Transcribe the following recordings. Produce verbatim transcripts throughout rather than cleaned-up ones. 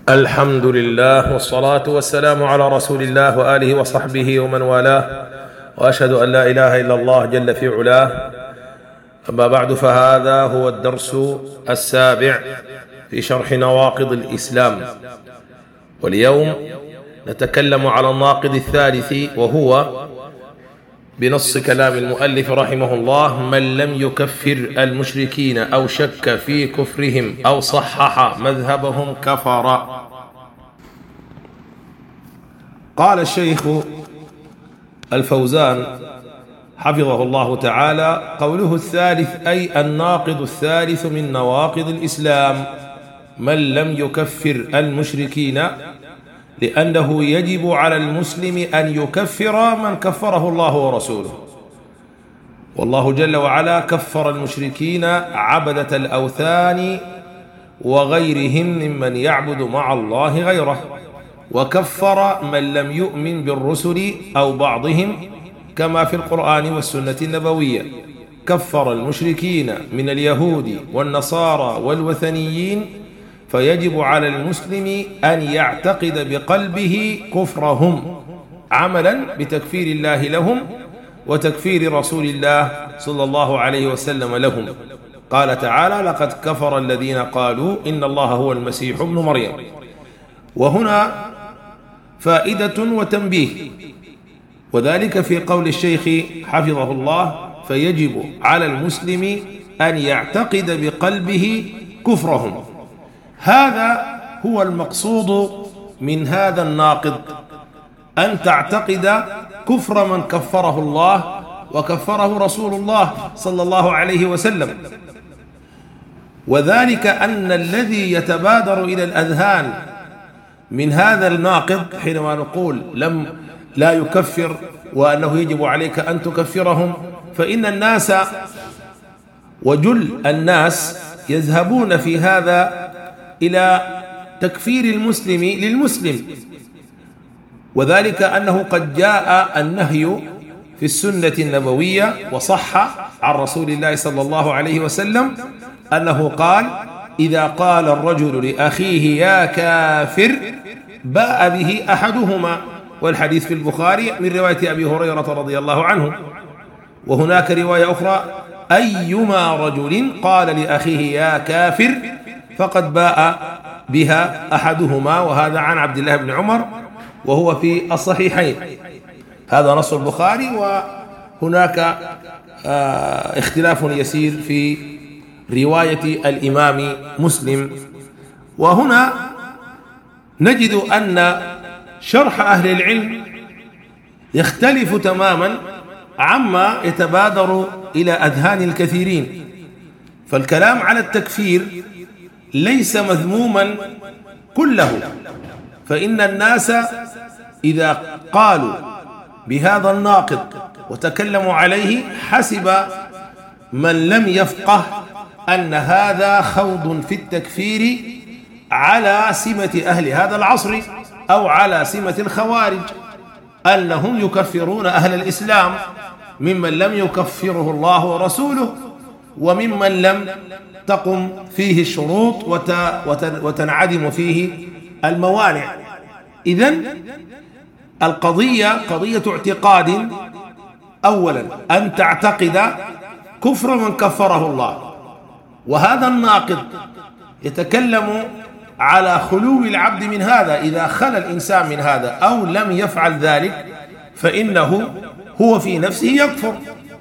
الحمد لله والصلاة والسلام على رسول الله وآله وصحبه ومن والاه، وأشهد أن لا إله إلا الله جل في علاه. أما بعد، فهذا هو الدرس السابع في شرح نواقض الإسلام، واليوم نتكلم على الناقض الثالث، وهو بنص كلام المؤلف رحمه الله: من لم يكفر المشركين أو شك في كفرهم أو صحح مذهبهم كفر. قال الشيخ الفوزان حفظه الله تعالى: قوله الثالث أي الناقض الثالث من نواقض الإسلام من لم يكفر المشركين، لأنه يجب على المسلم أن يكفر من كفره الله ورسوله، والله جل وعلا كفر المشركين عبدة الأوثان وغيرهم ممن يعبد مع الله غيره، وكفر من لم يؤمن بالرسل أو بعضهم كما في القرآن والسنة النبوية. كفر المشركين من اليهود والنصارى والوثنيين، فيجب على المسلم أن يعتقد بقلبه كفرهم عملا بتكفير الله لهم وتكفير رسول الله صلى الله عليه وسلم لهم. قال تعالى: لقد كفر الذين قالوا إن الله هو المسيح ابن مريم. وهنا فائدة وتنبيه، وذلك في قول الشيخ حفظه الله: فيجب على المسلم أن يعتقد بقلبه كفرهم. هذا هو المقصود من هذا الناقض، أن تعتقد كفر من كفره الله وكفره رسول الله صلى الله عليه وسلم. وذلك أن الذي يتبادر إلى الأذهان من هذا الناقض حينما نقول لم لا يكفر وأنه يجب عليك أن تكفرهم، فإن الناس وجل الناس يذهبون في هذا إلى تكفير المسلم للمسلم، وذلك أنه قد جاء النهي في السنة النبوية وصح عن رسول الله صلى الله عليه وسلم أنه قال: إذا قال الرجل لأخيه يا كافر باء به أحدهما، والحديث في البخاري من رواية أبي هريرة رضي الله عنه. وهناك رواية أخرى: أيما رجل قال لأخيه يا كافر فقد باء بها أحدهما، وهذا عن عبد الله بن عمر وهو في الصحيحين. هذا نص البخاري، وهناك اختلاف يسير في رواية الإمام مسلم. وهنا نجد أن شرح أهل العلم يختلف تماما عما يتبادر إلى أذهان الكثيرين. فالكلام على التكفير ليس مذموما كله، فإن الناس إذا قالوا بهذا الناقض وتكلموا عليه حسب من لم يفقه أن هذا خوض في التكفير على سمة أهل هذا العصر أو على سمة الخوارج، أنهم يكفرون أهل الإسلام ممن لم يكفره الله ورسوله وممن لم تقم فيه الشروط وتنعدم فيه الموانع. إذن القضية قضية اعتقاد. أولا أن تعتقد كفر من كفره الله، وهذا الناقض يتكلم على خلو العبد من هذا. إذا خلى الإنسان من هذا أو لم يفعل ذلك فإنه هو في نفسه يكفر،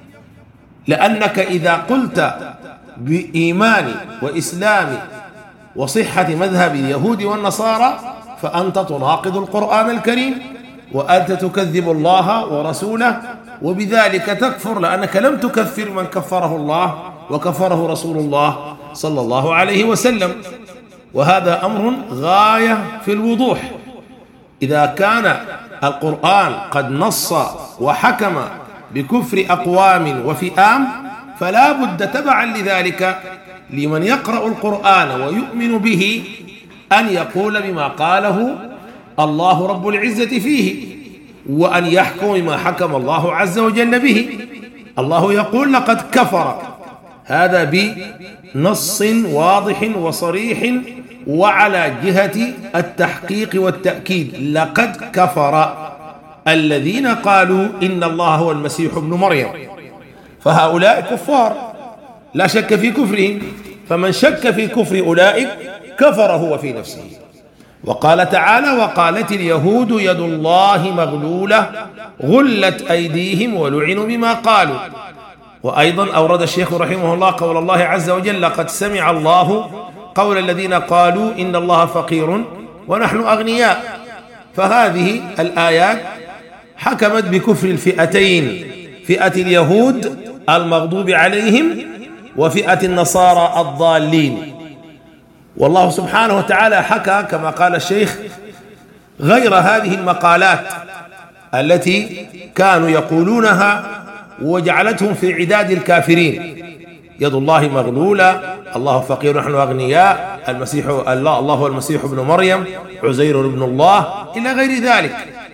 لأنك إذا قلت بإيمان وإسلام وصحة مذهب اليهود والنصارى فأنت تناقض القرآن الكريم، وأنت تكذب الله ورسوله، وبذلك تكفر، لأنك لم تكفر من كفره الله وكفره رسول الله صلى الله عليه وسلم. وهذا أمر غاية في الوضوح. إذا كان القرآن قد نص وحكم بكفر أقوام وفئام، فلا بد تبعا لذلك لمن يقرأ القرآن ويؤمن به أن يقول بما قاله الله رب العزة فيه، وأن يحكم بما حكم الله عز وجل به. الله يقول: لقد كفر، هذا بنص واضح وصريح وعلى جهة التحقيق والتأكيد لقد كفر الذين قالوا إن الله هو المسيح ابن مريم، فهؤلاء كفار لا شك في كفرهم، فمن شك في كفر أولئك كفر هو في نفسه. وقال تعالى: وقالت اليهود يد الله مغلولة غلت أيديهم ولعنوا بما قالوا. وأيضا أورد الشيخ رحمه الله قول الله عز وجل: لقد سمع الله قول الذين قالوا إن الله فقير ونحن أغنياء. فهذه الآيات حكمت بكفر الفئتين، فئة اليهود المغضوب عليهم وفئة النصارى الضالين. والله سبحانه وتعالى حكى كما قال الشيخ غير هذه المقالات التي كانوا يقولونها وجعلتهم في عداد الكافرين: يد الله مغلولة، الله فقير نحن أغنياء، المسيح الله الله هو المسيح ابن مريم، عزير ابن الله، إلى غير ذلك.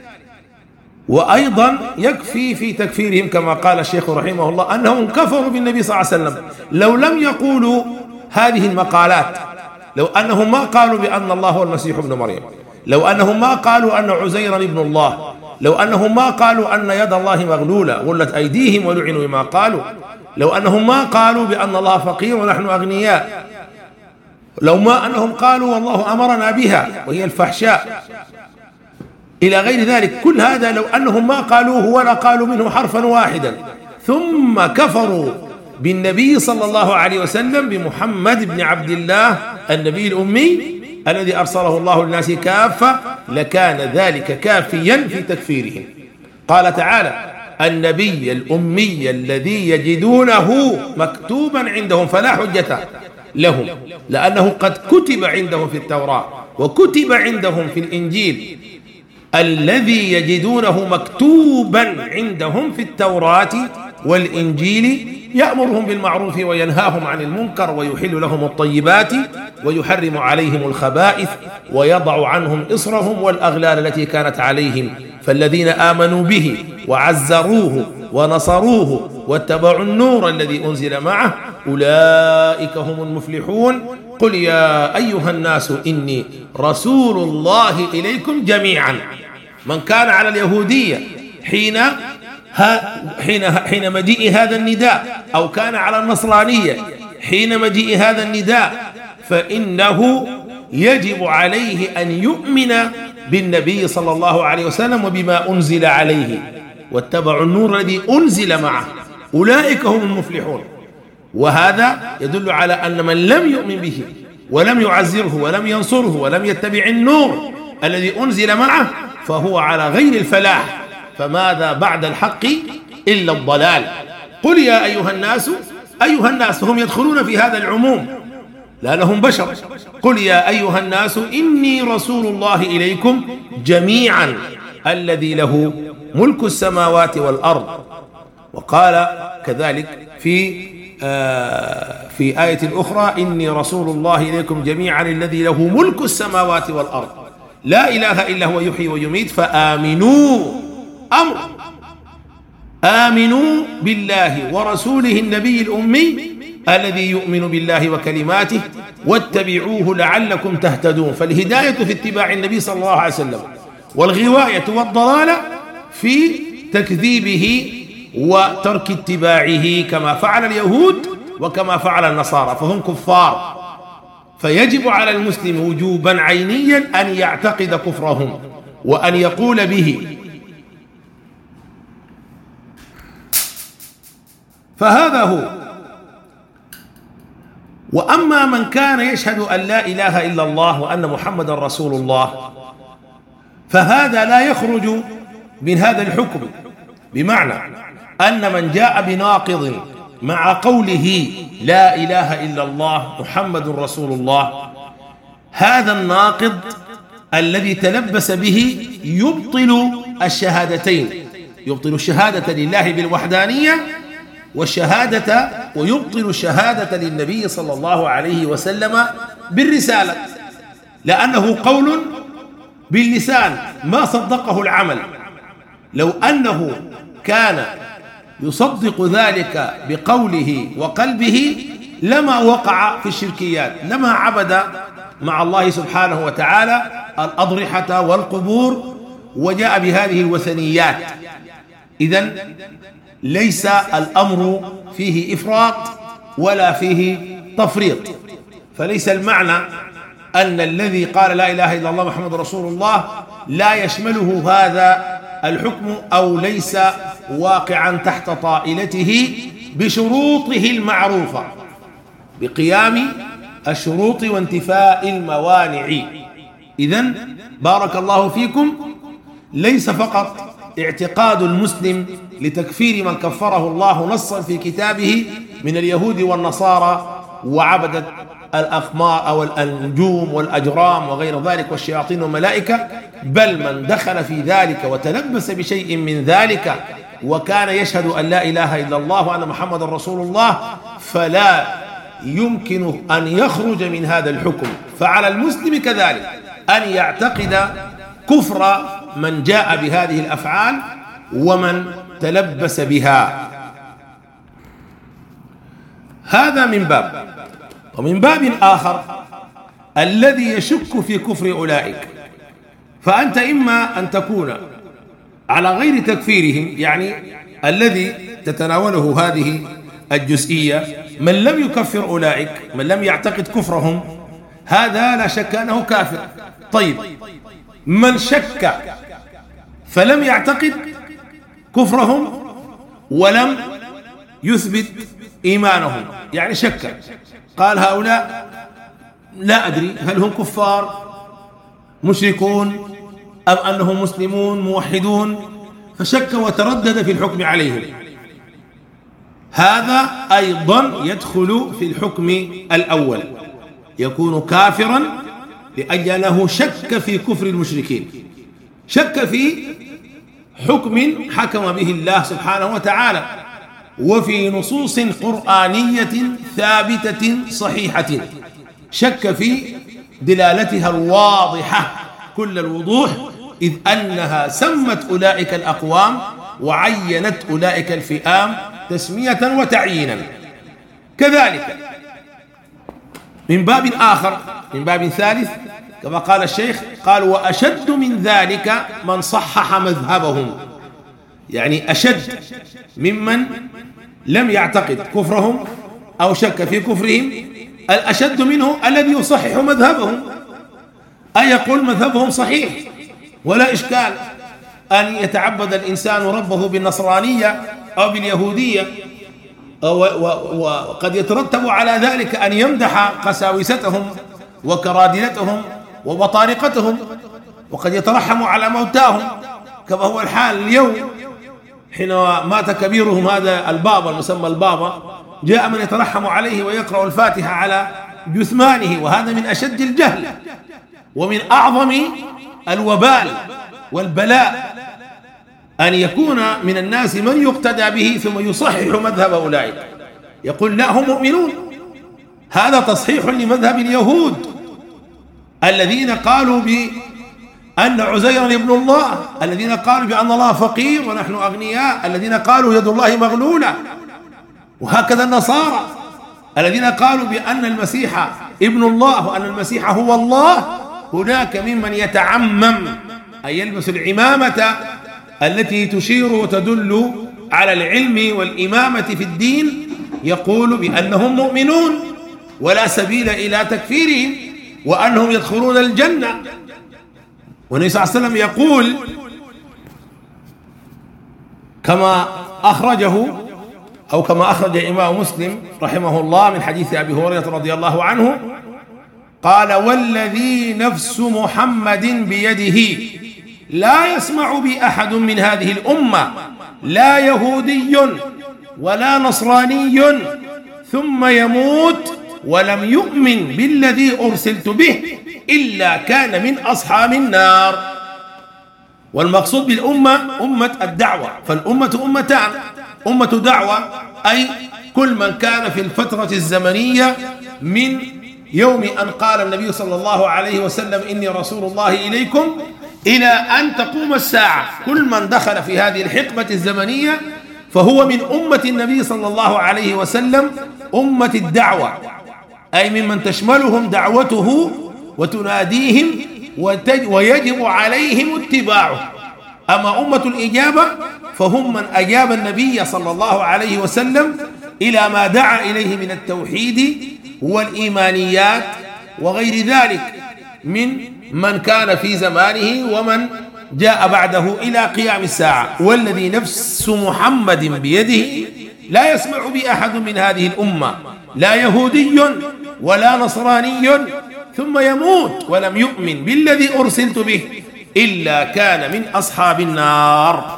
وأيضا يكفي في تكفيرهم كما قال الشيخ رحمه الله أنهم كفروا بالنبي صلى الله عليه وسلم لو لم يقولوا هذه المقالات، لو أنهم ما قالوا بأن الله هو المسيح ابن مريم، لو أنهم ما قالوا أن عزيرا ابن الله، لو أنهم ما قالوا أن يد الله مغلولة غلت أيديهم ولعنوا بما قالوا، لو أنهم ما قالوا بأن الله فقير ونحن أغنياء، لو ما أنهم قالوا والله أمرنا بها وهي الفحشاء، إلى غير ذلك، كل هذا لو أنهم ما قالوه ولا قالوا منه حرفا واحدا، ثم كفروا بالنبي صلى الله عليه وسلم بمحمد بن عبد الله النبي الأمي الذي أرسله الله للناس كافة، لكان ذلك كافيا في تكفيرهم. قال تعالى: النبي الأمي الذي يجدونه مكتوبا عندهم فلا حجة لهم، لأنه قد كتب عندهم في التوراة وكتب عندهم في الإنجيل، الذي يجدونه مكتوبا عندهم في التوراة والإنجيل يأمرهم بالمعروف وينهاهم عن المنكر ويحل لهم الطيبات ويحرم عليهم الخبائث ويضع عنهم إصرهم والأغلال التي كانت عليهم. فالذين آمنوا به وعزروه ونصروه واتبعوا النور الذي أنزل معه أولئك هم المفلحون. قل يا أيها الناس إني رسول الله إليكم جميعا. من كان على اليهودية حين حين حين مجيء هذا النداء، أو كان على النصرانية حين مجيء هذا النداء، فإنه يجب عليه أن يؤمن بالنبي صلى الله عليه وسلم وبما أنزل عليه واتبعوا النور الذي أنزل معه أولئك هم المفلحون. وهذا يدل على أن من لم يؤمن به ولم يعزره ولم ينصره ولم يتبع النور الذي أنزل معه فهو على غير الفلاح. فماذا بعد الحق إلا الضلال. قل يا أيها الناس، أيها الناس هم يدخلون في هذا العموم لأنهم بشر. قل يا أيها الناس إني رسول الله إليكم جميعا الذي له ملك السماوات والأرض. وقال كذلك في آه في آية أخرى: إني رسول الله إليكم جميعا الذي له ملك السماوات والأرض لا إله إلا هو يحيي ويميت فآمنوا. أمر آمنوا بالله ورسوله النبي الأمي الذي يؤمن بالله وكلماته واتبعوه لعلكم تهتدون. فالهداية في اتباع النبي صلى الله عليه وسلم، والغواية والضلالة في تكذيبه وترك اتباعه كما فعل اليهود وكما فعل النصارى، فهم كفار. فيجب على المسلم وجوبا عينيا أن يعتقد كفرهم وأن يقول به. فهذا هو. وأما من كان يشهد أن لا إله إلا الله وأن محمدا رسول الله فهذا لا يخرج من هذا الحكم، بمعنى أن من جاء بناقض مع قوله لا إله إلا الله محمد رسول الله، هذا الناقض الذي تلبس به يبطل الشهادتين، يبطل الشهادة لله بالوحدانية والشهادة ويبطل الشهادة للنبي صلى الله عليه وسلم بالرسالة، لأنه قول باللسان ما صدقه العمل. لو أنه كان يصدق ذلك بقوله وقلبه لما وقع في الشركيات، لما عبد مع الله سبحانه وتعالى الأضرحة والقبور، وجاء بهذه الوثنيات. إذن ليس الأمر فيه إفراط ولا فيه تفريط، فليس المعنى أن الذي قال لا إله إلا الله محمد رسول الله لا يشمله هذا الحكم أو ليس واقعا تحت طائلته بشروطه المعروفة، بقيام الشروط وانتفاء الموانع. إذن بارك الله فيكم، ليس فقط اعتقاد المسلم لتكفير من كفره الله نصا في كتابه من اليهود والنصارى وعبدة الأقمار أو النجوم والأجرام وغير ذلك والشياطين والملائكة، بل من دخل في ذلك وتلبس بشيء من ذلك وكان يشهد أن لا إله إلا الله وأن محمد رسول الله فلا يمكن أن يخرج من هذا الحكم. فعلى المسلم كذلك أن يعتقد كفر من جاء بهذه الأفعال ومن تلبس بها. هذا من باب. ومن باب آخر الذي يشك في كفر أولئك، فأنت إما أن تكون على غير تكفيرهم، يعني الذي تتناوله هذه الجزئية من لم يكفر أولئك، من لم يعتقد كفرهم، هذا لا شك أنه كافر. طيب من شك فلم يعتقد كفرهم ولم يثبت إيمانهم، يعني شك، قال هؤلاء لا أدري هل هم كفار مشركون أم أنهم مسلمون موحدون، فشك وتردد في الحكم عليهم، هذا أيضا يدخل في الحكم الأول، يكون كافرا لأنه شك في كفر المشركين، شك في حكم حكم به الله سبحانه وتعالى وفي نصوص قرآنية ثابتة صحيحة، شك في دلالتها الواضحة كل الوضوح، إذ أنها سمت أولئك الأقوام وعينت أولئك الفئام تسمية وتعيينا. كذلك من باب آخر، من باب ثالث، كما قال الشيخ، قال وأشد من ذلك من صحح مذهبهم، يعني أشد ممن لم يعتقد كفرهم أو شك في كفرهم، الأشد منه الذي يصحح مذهبهم، أي يقول مذهبهم صحيح ولا إشكال أن يتعبد الإنسان ربه بالنصرانية أو باليهودية، وقد يترتب على ذلك أن يمدح قساوستهم وكرادلتهم وبطارقتهم، وقد يترحم على موتاهم كما هو الحال اليوم، حينما مات كبيرهم هذا البابا المسمى البابا، جاء من يترحم عليه ويقرأ الفاتحة على جثمانه، وهذا من أشد الجهل ومن أعظم الوبال والبلاء أن يكون من الناس من يقتدى به ثم يصحح مذهب أولئك، يقول لا هم مؤمنون. هذا تصحيح لمذهب اليهود الذين قالوا بأن عزير ابن الله، الذين قالوا بأن الله فقير ونحن أغنياء، الذين قالوا يد الله مغلولة، وهكذا النصارى الذين قالوا بأن المسيح ابن الله وأن المسيح هو الله. هناك ممن يتعمم أن يلبس العمامة التي تشير وتدل على العلم والإمامة في الدين، يقول بأنهم مؤمنون ولا سبيل إلى تكفيرهم وأنهم يدخلون الجنة. والنبي صلى الله عليه وسلم يقول كما أخرجه أو كما أخرج الإمام مسلم رحمه الله من حديث أبي هريرة رضي الله عنه قال والذي نفس محمد بيده لا يسمع بي أحد من هذه الأمة لا يهودي ولا نصراني ثم يموت ولم يؤمن بالذي أرسلت به إلا كان من أصحاب النار. والمقصود بالأمة أمة الدعوة، فالأمة أمتان، أمة دعوة أي كل من كان في الفترة الزمنية من يوم أن قال النبي صلى الله عليه وسلم إني رسول الله إليكم إلى أن تقوم الساعة، كل من دخل في هذه الحقبة الزمنية فهو من أمة النبي صلى الله عليه وسلم، أمة الدعوة، أي ممن تشملهم دعوته وتناديهم ويجب عليهم اتباعه. أما أمة الإجابة فهم من أجاب النبي صلى الله عليه وسلم إلى ما دعا إليه من التوحيد والإيمانيات وغير ذلك من من كان في زمانه ومن جاء بعده إلى قيام الساعة. والذي نفس محمد بيده لا يسمع بي أحد من هذه الأمة، لا يهودي ولا نصراني، ثم يموت ولم يؤمن بالذي أرسلت به إلا كان من أصحاب النار.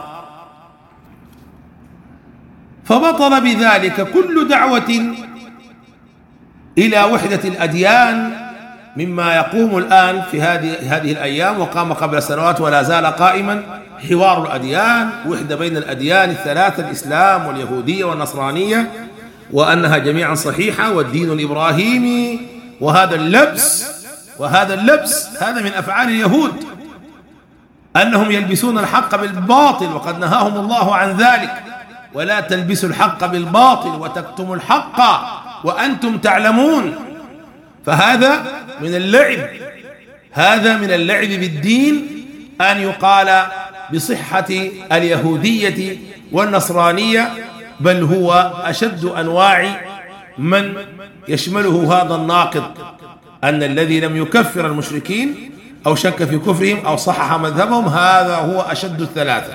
فبطل بذلك كل دعوة إلى وحدة الأديان مما يقوم الآن في هذه هذه الأيام، وقام قبل سنوات ولا زال قائما حوار الأديان، وحدة بين الأديان الثلاثة، الإسلام واليهودية والنصرانية، وأنها جميعا صحيحة، والدين الإبراهيمي. وهذا اللبس وهذا اللبس هذا من أفعال اليهود، أنهم يلبسون الحق بالباطل، وقد نهاهم الله عن ذلك: ولا تلبسوا الحق بالباطل وتكتموا الحق وأنتم تعلمون. فهذا من اللعب، هذا من اللعب بالدين أن يقال بصحة اليهودية والنصرانية، بل هو أشد أنواع من يشمله هذا الناقض، أن الذي لم يكفر المشركين أو شك في كفرهم أو صحح مذهبهم هذا هو أشد الثلاثة.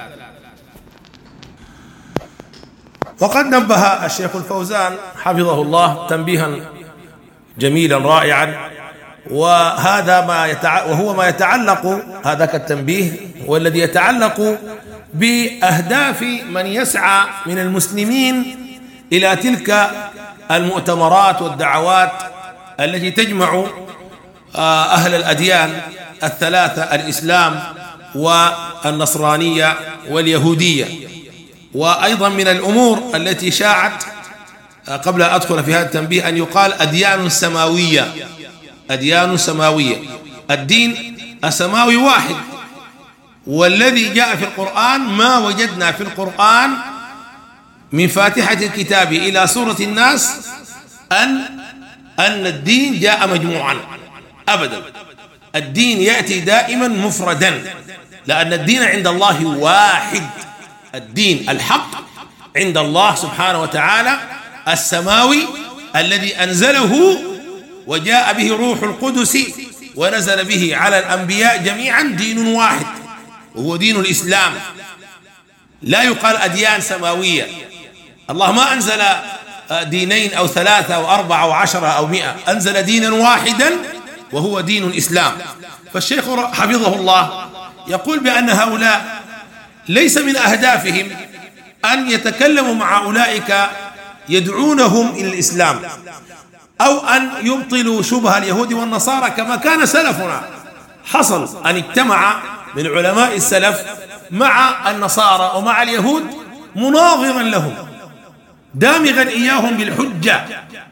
وقد نبه الشيخ الفوزان حفظه الله تنبيها جميلا رائعا، وهذا ما يتع... وهو ما يتعلق، هذاك التنبيه والذي يتعلق بأهداف من يسعى من المسلمين إلى تلك المؤتمرات والدعوات التي تجمع أهل الأديان الثلاثة، الإسلام والنصرانية واليهودية. وأيضا من الأمور التي شاعت قبل أن أدخل في هذا التنبيه أن يقال أديان سماوية، أديان سماوية. الدين السماوي واحد، والذي جاء في القرآن ما وجدنا في القرآن من فاتحة الكتاب إلى سورة الناس أن أن الدين جاء مجموعا أبدا. الدين يأتي دائما مفردا، لأن الدين عند الله واحد. الدين الحق عند الله سبحانه وتعالى السماوي الذي أنزله وجاء به روح القدس ونزل به على الأنبياء جميعا دين واحد، وهو دين الإسلام. لا يقال أديان سماوية. الله ما أنزل دينين أو ثلاثة أو أربعة أو عشرة أو مئة، أنزل دينا واحدا وهو دين الإسلام. فالشيخ حفظه الله يقول بأن هؤلاء ليس من أهدافهم أن يتكلموا مع أولئك يدعونهم إلى الإسلام، أو أن يبطلوا شبه اليهود والنصارى كما كان سلفنا. حصل أن اجتمع من علماء السلف مع النصارى ومع اليهود مناظرا لهم، دامغا إياهم بالحجة،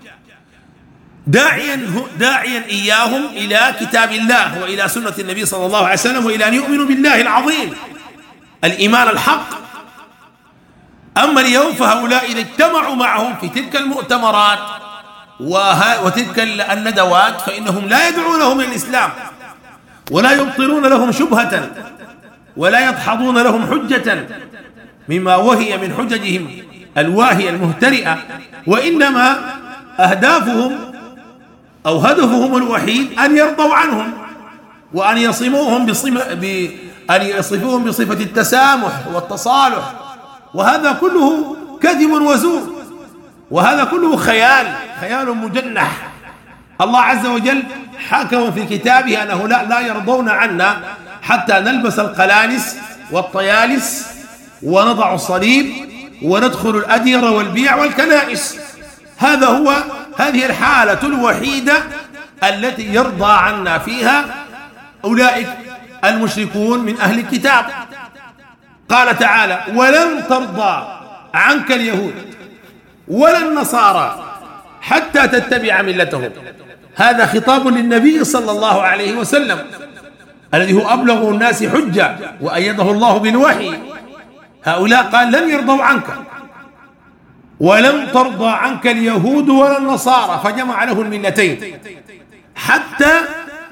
داعيا داعيا إياهم إلى كتاب الله وإلى سنة النبي صلى الله عليه وسلم، وإلى أن يؤمنوا بالله العظيم الإيمان الحق. أما اليوم فهؤلاء إذا اجتمعوا معهم في تلك المؤتمرات وتلك الندوات فإنهم لا يدعونهم إلى الإسلام، ولا يبطلون لهم شبهة، ولا يدحضون لهم حجة مما وهي من حججهم الواهية المهترئة، وإنما أهدافهم أو هدفهم الوحيد أن يرضوا عنهم، وأن يصفوهم بصفة بأن يصفوهم بصفة التسامح والتصالح. وهذا كله كذب وزور، وهذا كله خيال خيال مجنح. الله عز وجل حكم في كتابه أنه لا, لا يرضون عنا حتى نلبس القلانس والطيالس ونضع الصليب وندخل الأدير والبيع والكنائس. هذا هو هذه الحالة الوحيدة التي يرضى عنا فيها أولئك المشركون من أهل الكتاب. قال تعالى: ولن ترضى عنك اليهود ولا النصارى حتى تتبع ملتهم. هذا خطاب للنبي صلى الله عليه وسلم الذي هو أبلغ الناس حجة وأيده الله بالوحي. هؤلاء قال لن يرضوا عنك، ولن ترضى عنك اليهود ولا النصارى، فجمع له الملتين حتى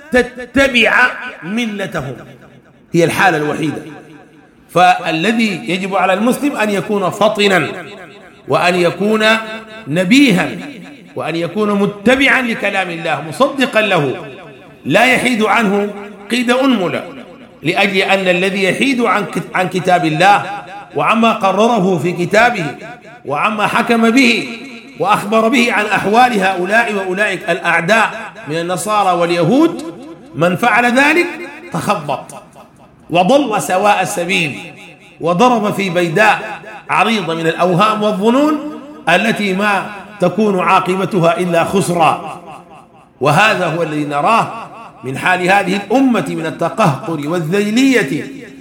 تتبع ملتهم، هي الحالة الوحيدة. فالذي يجب على المسلم أن يكون فطنا، وأن يكون نبيها، وأن يكون متبعا لكلام الله مصدقا له، لا يحيد عنه قيد أنملة، لأجل أن الذي يحيد عن كتاب الله وعما قرره في كتابه وعما حكم به وأخبر به عن أحوال هؤلاء وأولئك الأعداء من النصارى واليهود، من فعل ذلك تخبط وضل سواء السبيل، وضرب في بيداء عريضة من الأوهام والظنون التي ما تكون عاقبتها إلا خسرا. وهذا هو الذي نراه من حال هذه الأمة من التقهقر والذيلية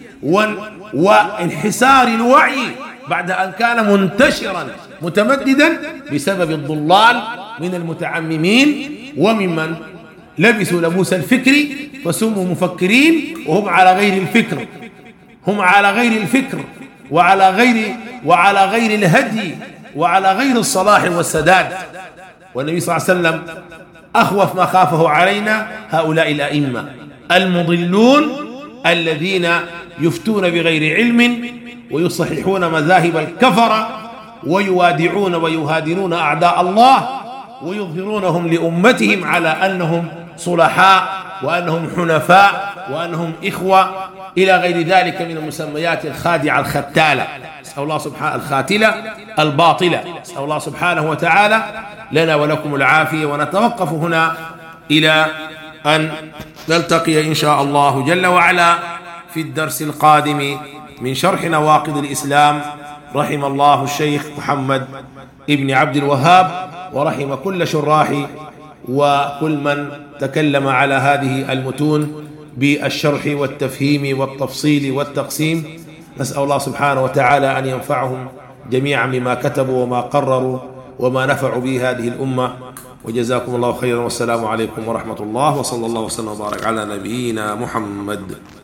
وانحسار الوعي بعد أن كان منتشرا متمددا بسبب الضلال من المتعممين وممن لبسوا لبوس الفكر فسموا مفكرين وهم على غير الفكر، هم على غير الفكر وعلى غير وعلى غير الهدي وعلى غير الصلاح والسداد. والنبي صلى الله عليه وسلم أخوف ما خافه علينا هؤلاء الأئمة المضلون الذين يفتون بغير علم ويصححون مذاهب الكفرة ويوادعون ويهادنون أعداء الله ويظهرونهم لأمتهم على أنهم صلحاء وأنهم حنفاء وأنهم إخوة إلى غير ذلك من المسميات الخادعة الختالة. نسأل الله سبحانه الخاتلة الباطلة، نسأل الله سبحانه وتعالى لنا ولكم العافية. ونتوقف هنا إلى أن نلتقي إن شاء الله جل وعلا في الدرس القادم من شرح نواقض الإسلام. رحم الله الشيخ محمد ابن عبد الوهاب، ورحم كل شراح وكل من تكلم على هذه المتون بالشرح والتفهيم والتفصيل والتقسيم. نسأل الله سبحانه وتعالى أن ينفعهم جميعا بما كتبوا وما قرروا وما نفعوا به هذه الأمة. وجزاكم الله خيرا، والسلام عليكم ورحمة الله، وصلى الله وسلم وبارك على نبينا محمد.